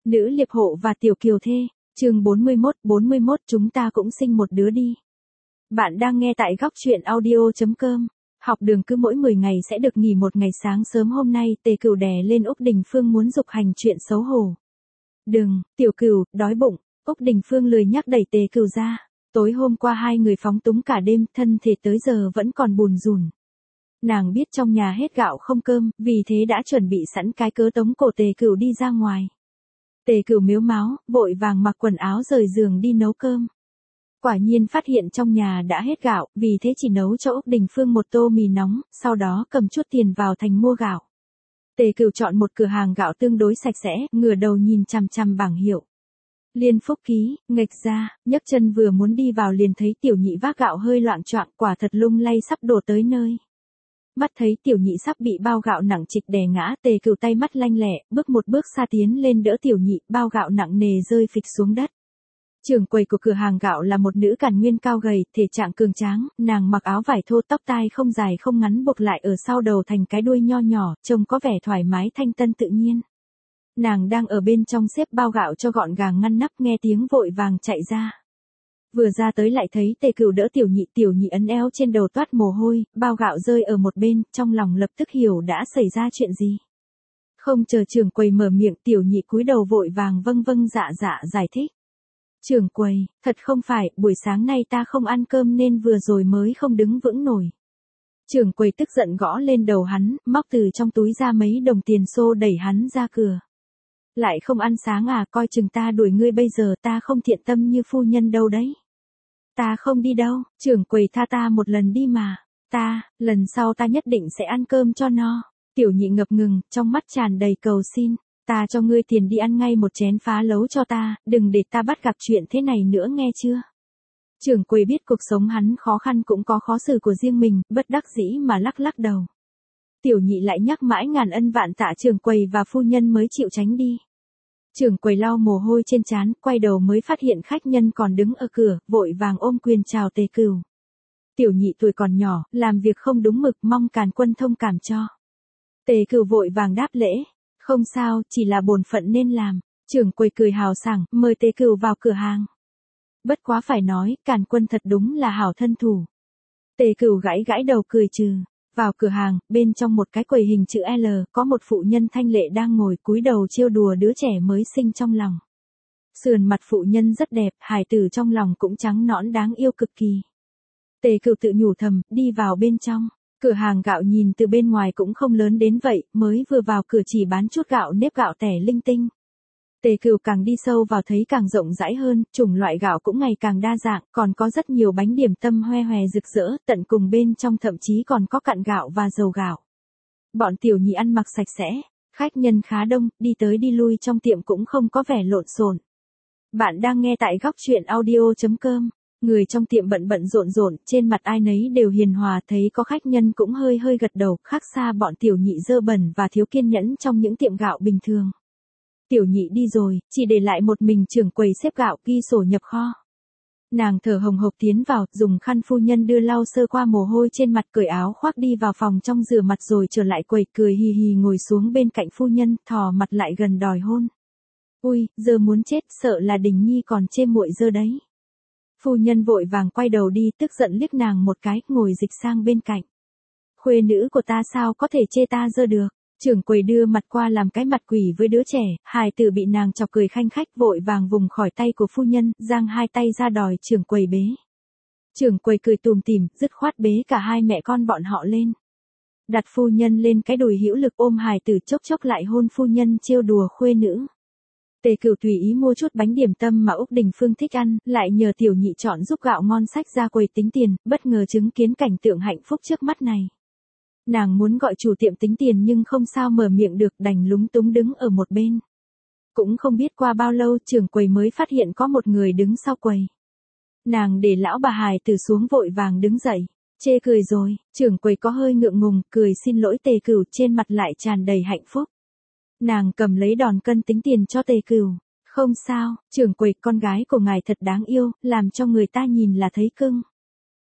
Nữ liệp hộ và tiểu kiều thê, chương 41 chúng ta cũng sinh một đứa đi. Bạn đang nghe tại góc truyện audio.com. Học đường cứ mỗi 10 ngày sẽ được nghỉ một ngày. Sáng sớm hôm nay Tề Cửu đè lên Úc Đình Phương muốn dục hành chuyện xấu hổ. Đừng, tiểu Cửu, đói bụng. Úc Đình Phương lười nhắc đẩy Tề Cửu ra. Tối hôm qua hai người phóng túng cả đêm, thân thể tới giờ vẫn còn bùn rùn. Nàng biết trong nhà hết gạo không cơm, vì thế đã chuẩn bị sẵn cái cớ tống cổ Tề Cửu đi ra ngoài. Tề Cửu mếu máo, vội vàng mặc quần áo rời giường đi nấu cơm. Quả nhiên phát hiện trong nhà đã hết gạo, vì thế chỉ nấu cho Úc Đình Phương một tô mì nóng, sau đó cầm chút tiền vào thành mua gạo. Tề Cửu chọn một cửa hàng gạo tương đối sạch sẽ, ngửa đầu nhìn chằm chằm bảng hiệu. Liên Phúc Ký, nghệch ra, nhấc chân vừa muốn đi vào liền thấy tiểu nhị vác gạo hơi loạng choạng, quả thật lung lay sắp đổ tới nơi. Mắt thấy tiểu nhị sắp bị bao gạo nặng trịch đè ngã, Tề Cửu tay mắt lanh lẹ, bước một bước xa tiến lên đỡ tiểu nhị, bao gạo nặng nề rơi phịch xuống đất. Trưởng quầy của cửa hàng gạo là một nữ càn nguyên cao gầy, thể trạng cường tráng, nàng mặc áo vải thô, tóc tai không dài không ngắn buộc lại ở sau đầu thành cái đuôi nho nhỏ, trông có vẻ thoải mái thanh tân tự nhiên. Nàng đang ở bên trong xếp bao gạo cho gọn gàng ngăn nắp, nghe tiếng vội vàng chạy ra. Vừa ra tới lại thấy Tề Cửu đỡ tiểu nhị ấn eo trên đầu toát mồ hôi, bao gạo rơi ở một bên, trong lòng lập tức hiểu đã xảy ra chuyện gì. Không chờ trưởng quầy mở miệng, tiểu nhị cúi đầu vội vàng vâng dạ giải thích. Trưởng quầy, thật không phải, buổi sáng nay ta không ăn cơm nên vừa rồi mới không đứng vững nổi. Trưởng quầy tức giận gõ lên đầu hắn, móc từ trong túi ra mấy đồng tiền xô đẩy hắn ra cửa. Lại không ăn sáng à, coi chừng ta đuổi ngươi bây giờ, ta không thiện tâm như phu nhân đâu đấy. Ta không đi đâu, trưởng quầy tha ta một lần đi mà. Lần sau ta nhất định sẽ ăn cơm cho no. Tiểu nhị ngập ngừng, trong mắt tràn đầy cầu xin. Ta cho ngươi tiền đi ăn ngay một chén phá lấu cho ta, đừng để ta bắt gặp chuyện thế này nữa nghe chưa. Trưởng quầy biết cuộc sống hắn khó khăn cũng có khó xử của riêng mình, bất đắc dĩ mà lắc đầu. Tiểu nhị lại nhắc mãi ngàn ân vạn tạ trưởng quầy và phu nhân mới chịu tránh đi. Trưởng quầy lau mồ hôi trên trán, quay đầu mới phát hiện khách nhân còn đứng ở cửa, vội vàng ôm quyền chào Tề Cửu. Tiểu nhị tuổi còn nhỏ, làm việc không đúng mực, mong càn quân thông cảm cho. Tề Cửu vội vàng đáp lễ, không sao, chỉ là bổn phận nên làm. Trưởng quầy cười hào sảng, mời Tề Cửu vào cửa hàng. Bất quá phải nói, càn quân thật đúng là hảo thân thủ. Tề Cửu gãi đầu cười trừ. Vào cửa hàng, bên trong một cái quầy hình chữ L, có một phụ nhân thanh lệ đang ngồi cúi đầu trêu đùa đứa trẻ mới sinh trong lòng. Sườn mặt phụ nhân rất đẹp, hài tử trong lòng cũng trắng nõn đáng yêu cực kỳ. Tề Cửu tự nhủ thầm, đi vào bên trong. Cửa hàng gạo nhìn từ bên ngoài cũng không lớn đến vậy, mới vừa vào cửa chỉ bán chút gạo nếp gạo tẻ linh tinh. Tề Cửu càng đi sâu vào thấy càng rộng rãi hơn, chủng loại gạo cũng ngày càng đa dạng, còn có rất nhiều bánh điểm tâm hoe hoè rực rỡ, tận cùng bên trong thậm chí còn có cặn gạo và dầu gạo. Bọn tiểu nhị ăn mặc sạch sẽ, khách nhân khá đông, đi tới đi lui trong tiệm cũng không có vẻ lộn xộn. Bạn đang nghe tại góc truyện audio.com. Người trong tiệm bận rộn, trên mặt ai nấy đều hiền hòa, thấy có khách nhân cũng hơi gật đầu, khác xa bọn tiểu nhị dơ bẩn và thiếu kiên nhẫn trong những tiệm gạo bình thường. Tiểu nhị đi rồi, chỉ để lại một mình trưởng quầy xếp gạo, ghi sổ nhập kho. Nàng thở hồng hộc tiến vào, dùng khăn phu nhân đưa lau sơ qua mồ hôi trên mặt, cởi áo khoác đi vào phòng trong rửa mặt rồi trở lại quầy, cười hì hì ngồi xuống bên cạnh phu nhân, thò mặt lại gần đòi hôn. Ui, giờ muốn chết, sợ là Đình Nhi còn chê muội dơ đấy. Phu nhân vội vàng quay đầu đi, tức giận liếc nàng một cái, ngồi dịch sang bên cạnh. Khuê nữ của ta sao có thể chê ta dơ được. Trưởng quầy đưa mặt qua làm cái mặt quỷ với đứa trẻ, hài tử bị nàng chọc cười khanh khách, vội vàng vùng khỏi tay của phu nhân, giang hai tay ra đòi trưởng quầy bế. Trưởng quầy cười tùm tìm, dứt khoát bế cả hai mẹ con bọn họ lên. Đặt phu nhân lên cái đùi hữu lực ôm hài tử, chốc lại hôn phu nhân trêu đùa khuê nữ. Tề Cửu tùy ý mua chút bánh điểm tâm mà Úc Đình Phương thích ăn, lại nhờ tiểu nhị chọn giúp gạo ngon xách ra quầy tính tiền, bất ngờ chứng kiến cảnh tượng hạnh phúc trước mắt này. Nàng muốn gọi chủ tiệm tính tiền nhưng không sao mở miệng được, đành lúng túng đứng ở một bên. Cũng không biết qua bao lâu trưởng quầy mới phát hiện có một người đứng sau quầy. Nàng để lão bà hài tử xuống vội vàng đứng dậy. Chê cười rồi, trưởng quầy có hơi ngượng ngùng, cười xin lỗi Tề Cửu, trên mặt lại tràn đầy hạnh phúc. Nàng cầm lấy đòn cân tính tiền cho Tề Cửu. Không sao, trưởng quầy, con gái của ngài thật đáng yêu, làm cho người ta nhìn là thấy cưng.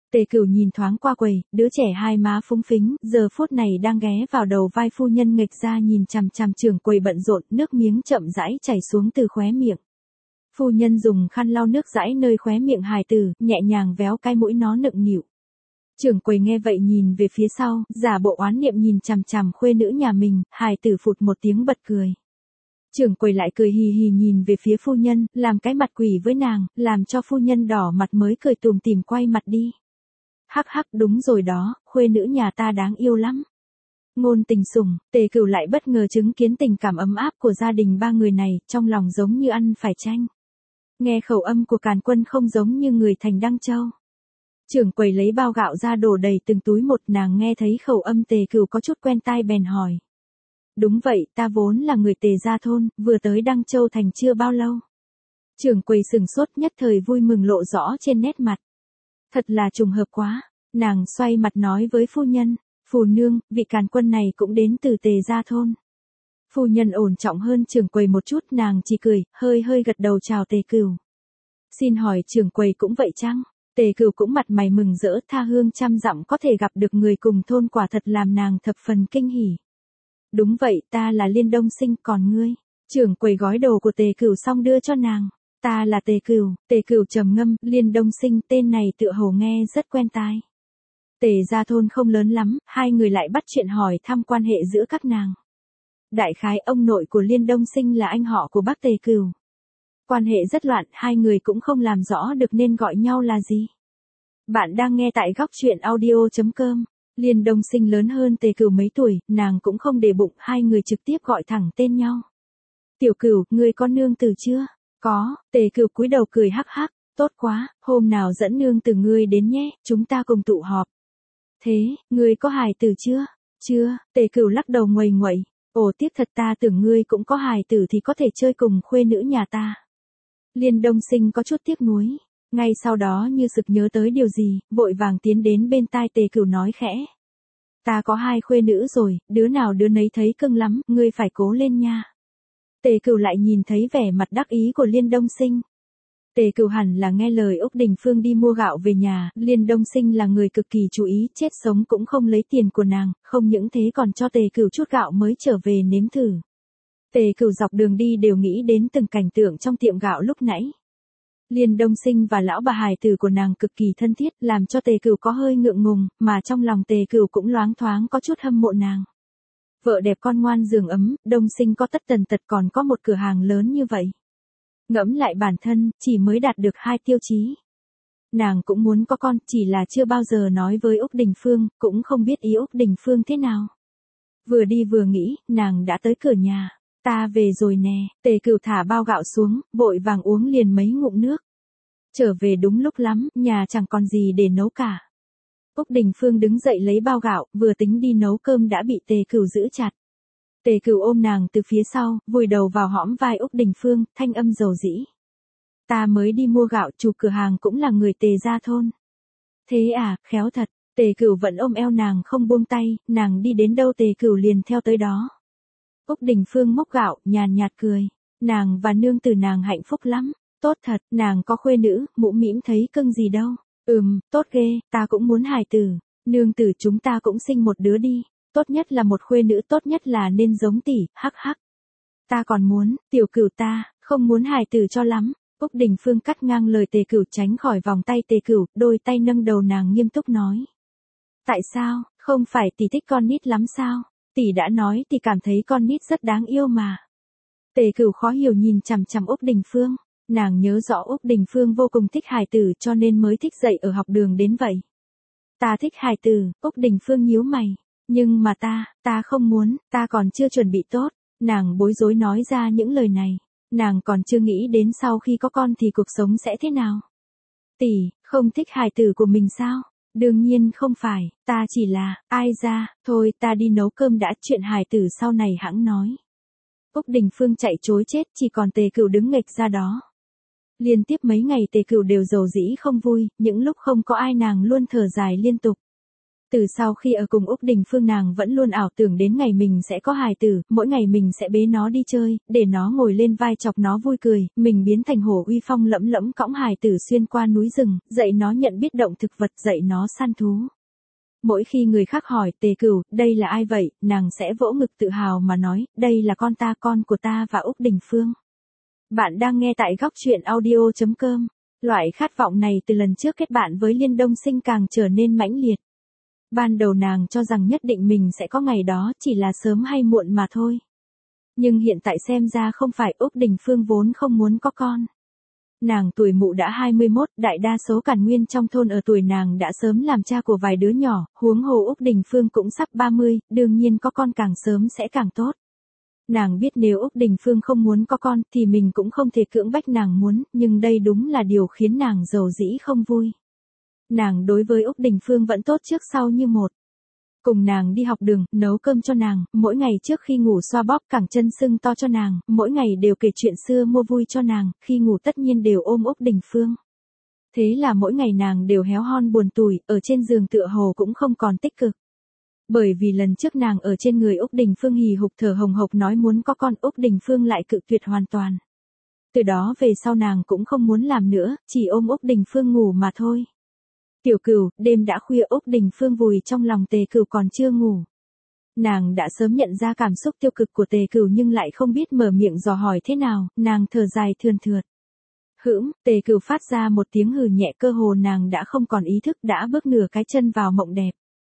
Tề Cửu nhìn thoáng qua quầy, đứa trẻ hai má phúng phính, giờ phút này đang ghé vào đầu vai phu nhân nghịch ra nhìn chằm chằm trưởng quầy bận rộn, nước miếng chậm rãi chảy xuống từ khóe miệng. Phu nhân dùng khăn lau nước dãi nơi khóe miệng hài tử, nhẹ nhàng véo cái mũi nó nựng nịu. Trưởng quầy nghe vậy nhìn về phía sau, giả bộ oán niệm nhìn chằm chằm khuê nữ nhà mình, hài tử phụt một tiếng bật cười. Trưởng quầy lại cười hì hì nhìn về phía phu nhân, làm cái mặt quỷ với nàng, làm cho phu nhân đỏ mặt mới cười tùm tìm quay mặt đi. Hắc hắc, đúng rồi đó, khuê nữ nhà ta đáng yêu lắm. Ngôn tình sủng, Tề Cửu lại bất ngờ chứng kiến tình cảm ấm áp của gia đình ba người này, trong lòng giống như ăn phải chanh. Nghe khẩu âm của Càn Quân không giống như người thành Đăng Châu. Trưởng quầy lấy bao gạo ra đổ đầy từng túi một, nàng nghe thấy khẩu âm Tề Cửu có chút quen tai bèn hỏi. Đúng vậy, ta vốn là người Tề gia thôn, vừa tới Đăng Châu thành chưa bao lâu. Trưởng quầy sừng sốt, nhất thời vui mừng lộ rõ trên nét mặt. Thật là trùng hợp quá, nàng xoay mặt nói với phu nhân, phù nương, vị Càn Quân này cũng đến từ Tề gia thôn. Phu nhân ổn trọng hơn trưởng quầy một chút, nàng chỉ cười, hơi hơi gật đầu chào Tề Cửu. Xin hỏi trưởng quầy cũng vậy chăng? Tề Cửu cũng mặt mày mừng rỡ, tha hương trăm dặm có thể gặp được người cùng thôn quả thật làm nàng thập phần kinh hỉ. Đúng vậy, ta là Liên Đông Sinh, còn ngươi? Trưởng quầy gói đồ của Tề Cửu xong đưa cho nàng. Ta là Tề Cửu trầm ngâm, Liên Đông Sinh, tên này tựa hồ nghe rất quen tai. Tề gia thôn không lớn lắm, hai người lại bắt chuyện hỏi thăm quan hệ giữa các nàng. Đại khái ông nội của Liên Đông Sinh là anh họ của bác Tề Cửu. Quan hệ rất loạn, hai người cũng không làm rõ được nên gọi nhau là gì. Bạn đang nghe tại góc truyện audio.com. Liên Đông Sinh lớn hơn Tề Cửu mấy tuổi, nàng cũng không để bụng, hai người trực tiếp gọi thẳng tên nhau. Tiểu Cửu, ngươi có nương tử chưa? Có, Tề Cửu cúi đầu cười hắc hắc, tốt quá, hôm nào dẫn nương tử ngươi đến nhé, chúng ta cùng tụ họp. Thế, ngươi có hài tử chưa? Chưa, Tề Cửu lắc đầu nguầy nguậy, ồ tiếc thật, ta tưởng ngươi cũng có hài tử thì có thể chơi cùng khuê nữ nhà ta. Liên Đông Sinh có chút tiếc nuối, ngay sau đó như sực nhớ tới điều gì, vội vàng tiến đến bên tai Tề Cửu nói khẽ. Ta có hai khuê nữ rồi, đứa nào đứa nấy thấy cưng lắm, ngươi phải cố lên nha. Tề Cửu lại nhìn thấy vẻ mặt đắc ý của Liên Đông Sinh. Tề Cửu hẳn là nghe lời Úc Đình Phương đi mua gạo về nhà, Liên Đông Sinh là người cực kỳ chú ý, chết sống cũng không lấy tiền của nàng, không những thế còn cho Tề Cửu chút gạo mới trở về nếm thử. Tề Cửu dọc đường đi đều nghĩ đến từng cảnh tượng trong tiệm gạo lúc nãy. Liên Đông Sinh và lão bà hài tử của nàng cực kỳ thân thiết, làm cho Tề Cửu có hơi ngượng ngùng, mà trong lòng Tề Cửu cũng loáng thoáng có chút hâm mộ nàng. Vợ đẹp con ngoan giường ấm, Đông Sinh có tất tần tật còn có một cửa hàng lớn như vậy. Ngẫm lại bản thân, chỉ mới đạt được 2 tiêu chí. Nàng cũng muốn có con, chỉ là chưa bao giờ nói với Úc Đình Phương, cũng không biết ý Úc Đình Phương thế nào. Vừa đi vừa nghĩ, nàng đã tới cửa nhà. Ta về rồi nè, Tề Cửu thả bao gạo xuống, vội vàng uống liền mấy ngụm nước. Trở về đúng lúc lắm, nhà chẳng còn gì để nấu cả. Úc Đình Phương đứng dậy lấy bao gạo, vừa tính đi nấu cơm đã bị Tề Cửu giữ chặt. Tề Cửu ôm nàng từ phía sau, vùi đầu vào hõm vai Úc Đình Phương, thanh âm dầu dĩ. Ta mới đi mua gạo, chủ cửa hàng cũng là người Tề gia thôn. Thế à, khéo thật. Tề Cửu vẫn ôm eo nàng không buông tay, nàng đi đến đâu Tề Cửu liền theo tới đó. Úc Đình Phương móc gạo, nhàn nhạt cười. Nàng và nương tử nàng hạnh phúc lắm. Tốt thật, nàng có khuê nữ, mũm mĩm thấy cưng gì đâu. Tốt ghê, ta cũng muốn hài tử. Nương tử chúng ta cũng sinh một đứa đi. Tốt nhất là một khuê nữ, tốt nhất là nên giống tỷ, hắc hắc. Ta còn muốn, Tiểu Cửu ta, không muốn hài tử cho lắm. Úc Đình Phương cắt ngang lời Tề Cửu tránh khỏi vòng tay Tề Cửu, đôi tay nâng đầu nàng nghiêm túc nói. Tại sao, không phải tỷ thích con nít lắm sao? Tỷ đã nói tỷ cảm thấy con nít rất đáng yêu mà. Tề Cửu khó hiểu nhìn chằm chằm Úc Đình Phương, nàng nhớ rõ Úc Đình Phương vô cùng thích hài tử cho nên mới thích dạy ở học đường đến vậy. Ta thích hài tử, Úc Đình Phương nhíu mày, nhưng mà ta không muốn, ta còn chưa chuẩn bị tốt, nàng bối rối nói ra những lời này, nàng còn chưa nghĩ đến sau khi có con thì cuộc sống sẽ thế nào. Tỷ, không thích hài tử của mình sao? Đương nhiên không phải, ta chỉ là, ai ra, thôi ta đi nấu cơm đã, chuyện hài tử sau này hẵng nói. Úc Đình Phương chạy trối chết, chỉ còn Tề Cửu đứng nghệch ra đó. Liên tiếp mấy ngày Tề Cửu đều rầu rĩ không vui, những lúc không có ai nàng luôn thở dài liên tục. Từ sau khi ở cùng Úc Đình Phương nàng vẫn luôn ảo tưởng đến ngày mình sẽ có hài tử, mỗi ngày mình sẽ bế nó đi chơi, để nó ngồi lên vai chọc nó vui cười, mình biến thành hổ uy phong lẫm lẫm cõng hài tử xuyên qua núi rừng, dạy nó nhận biết động thực vật, dạy nó săn thú. Mỗi khi người khác hỏi Tề Cửu, đây là ai vậy, nàng sẽ vỗ ngực tự hào mà nói, đây là con ta, con của ta và Úc Đình Phương. Bạn đang nghe tại góc truyện audio.com. Loại khát vọng này từ lần trước kết bạn với Liên Đông Sinh càng trở nên mãnh liệt. Ban đầu nàng cho rằng nhất định mình sẽ có ngày đó, chỉ là sớm hay muộn mà thôi. Nhưng hiện tại xem ra không phải, Úc Đình Phương vốn không muốn có con. Nàng tuổi mụ đã 21, đại đa số càn nguyên trong thôn ở tuổi nàng đã sớm làm cha của vài đứa nhỏ, huống hồ Úc Đình Phương cũng sắp 30, đương nhiên có con càng sớm sẽ càng tốt. Nàng biết nếu Úc Đình Phương không muốn có con thì mình cũng không thể cưỡng bách nàng muốn, nhưng đây đúng là điều khiến nàng dầu dĩ không vui. Nàng đối với Úc Đình Phương vẫn tốt trước sau như một. Cùng nàng đi học đường, nấu cơm cho nàng, mỗi ngày trước khi ngủ xoa bóp cẳng chân sưng to cho nàng, mỗi ngày đều kể chuyện xưa mua vui cho nàng, khi ngủ tất nhiên đều ôm Úc Đình Phương. Thế là mỗi ngày nàng đều héo hon buồn tủi, ở trên giường tựa hồ cũng không còn tích cực. Bởi vì lần trước nàng ở trên người Úc Đình Phương hì hục thở hồng hộc nói muốn có con, Úc Đình Phương lại cự tuyệt hoàn toàn. Từ đó về sau nàng cũng không muốn làm nữa, chỉ ôm Úc Đình Phương ngủ mà thôi. Tiểu Cửu, đêm đã khuya, Úc Đình Phương vùi trong lòng Tề Cửu còn chưa ngủ. Nàng đã sớm nhận ra cảm xúc tiêu cực của Tề Cửu nhưng lại không biết mở miệng dò hỏi thế nào, nàng thở dài thườn thượt. Tề Cửu phát ra một tiếng hừ nhẹ, cơ hồ nàng đã không còn ý thức, đã bước nửa cái chân vào mộng đẹp.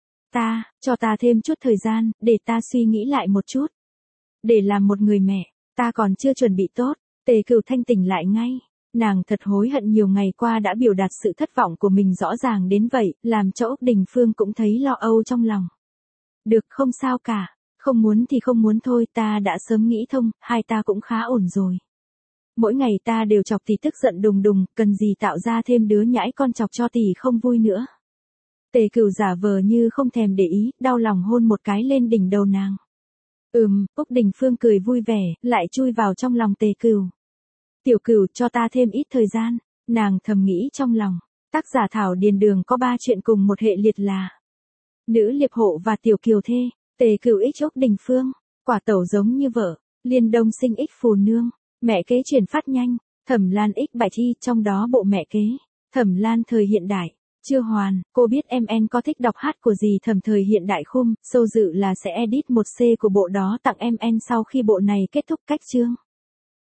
Cho ta thêm chút thời gian, để ta suy nghĩ lại một chút. Để làm một người mẹ, ta còn chưa chuẩn bị tốt. Tề Cửu thanh tỉnh lại ngay. Nàng thật hối hận nhiều ngày qua đã biểu đạt sự thất vọng của mình rõ ràng đến vậy, làm cho Úc Đình Phương cũng thấy lo âu trong lòng. Được, không sao cả. Không muốn thì không muốn thôi, ta đã sớm nghĩ thông, hai ta cũng khá ổn rồi. Mỗi ngày ta đều chọc tỷ tức giận đùng đùng, cần gì tạo ra thêm đứa nhãi con chọc cho tỷ không vui nữa. Tề Cửu giả vờ như không thèm để ý, đau lòng hôn một cái lên đỉnh đầu nàng. Úc Đình Phương cười vui vẻ, lại chui vào trong lòng Tề Cửu. Tiểu Cửu, cho ta thêm ít thời gian, nàng thầm nghĩ trong lòng. Tác giả Thảo Điền Đường có 3 chuyện cùng một hệ liệt là Nữ Liệp Hộ và Tiểu Kiều Thê. Tề Cửu ích Úc Đình Phương, quả tẩu giống như vợ, Liên Đông Sinh ích Phù Nương, mẹ kế chuyển phát nhanh, Thẩm Lan ích Bạch Thi, trong đó bộ mẹ kế, Thẩm Lan thời hiện đại. Chưa hoàn, cô biết MN có thích đọc hát của gì Thẩm thời hiện đại khung, sâu dự là sẽ edit một C của bộ đó tặng MN sau khi bộ này kết thúc cách chương.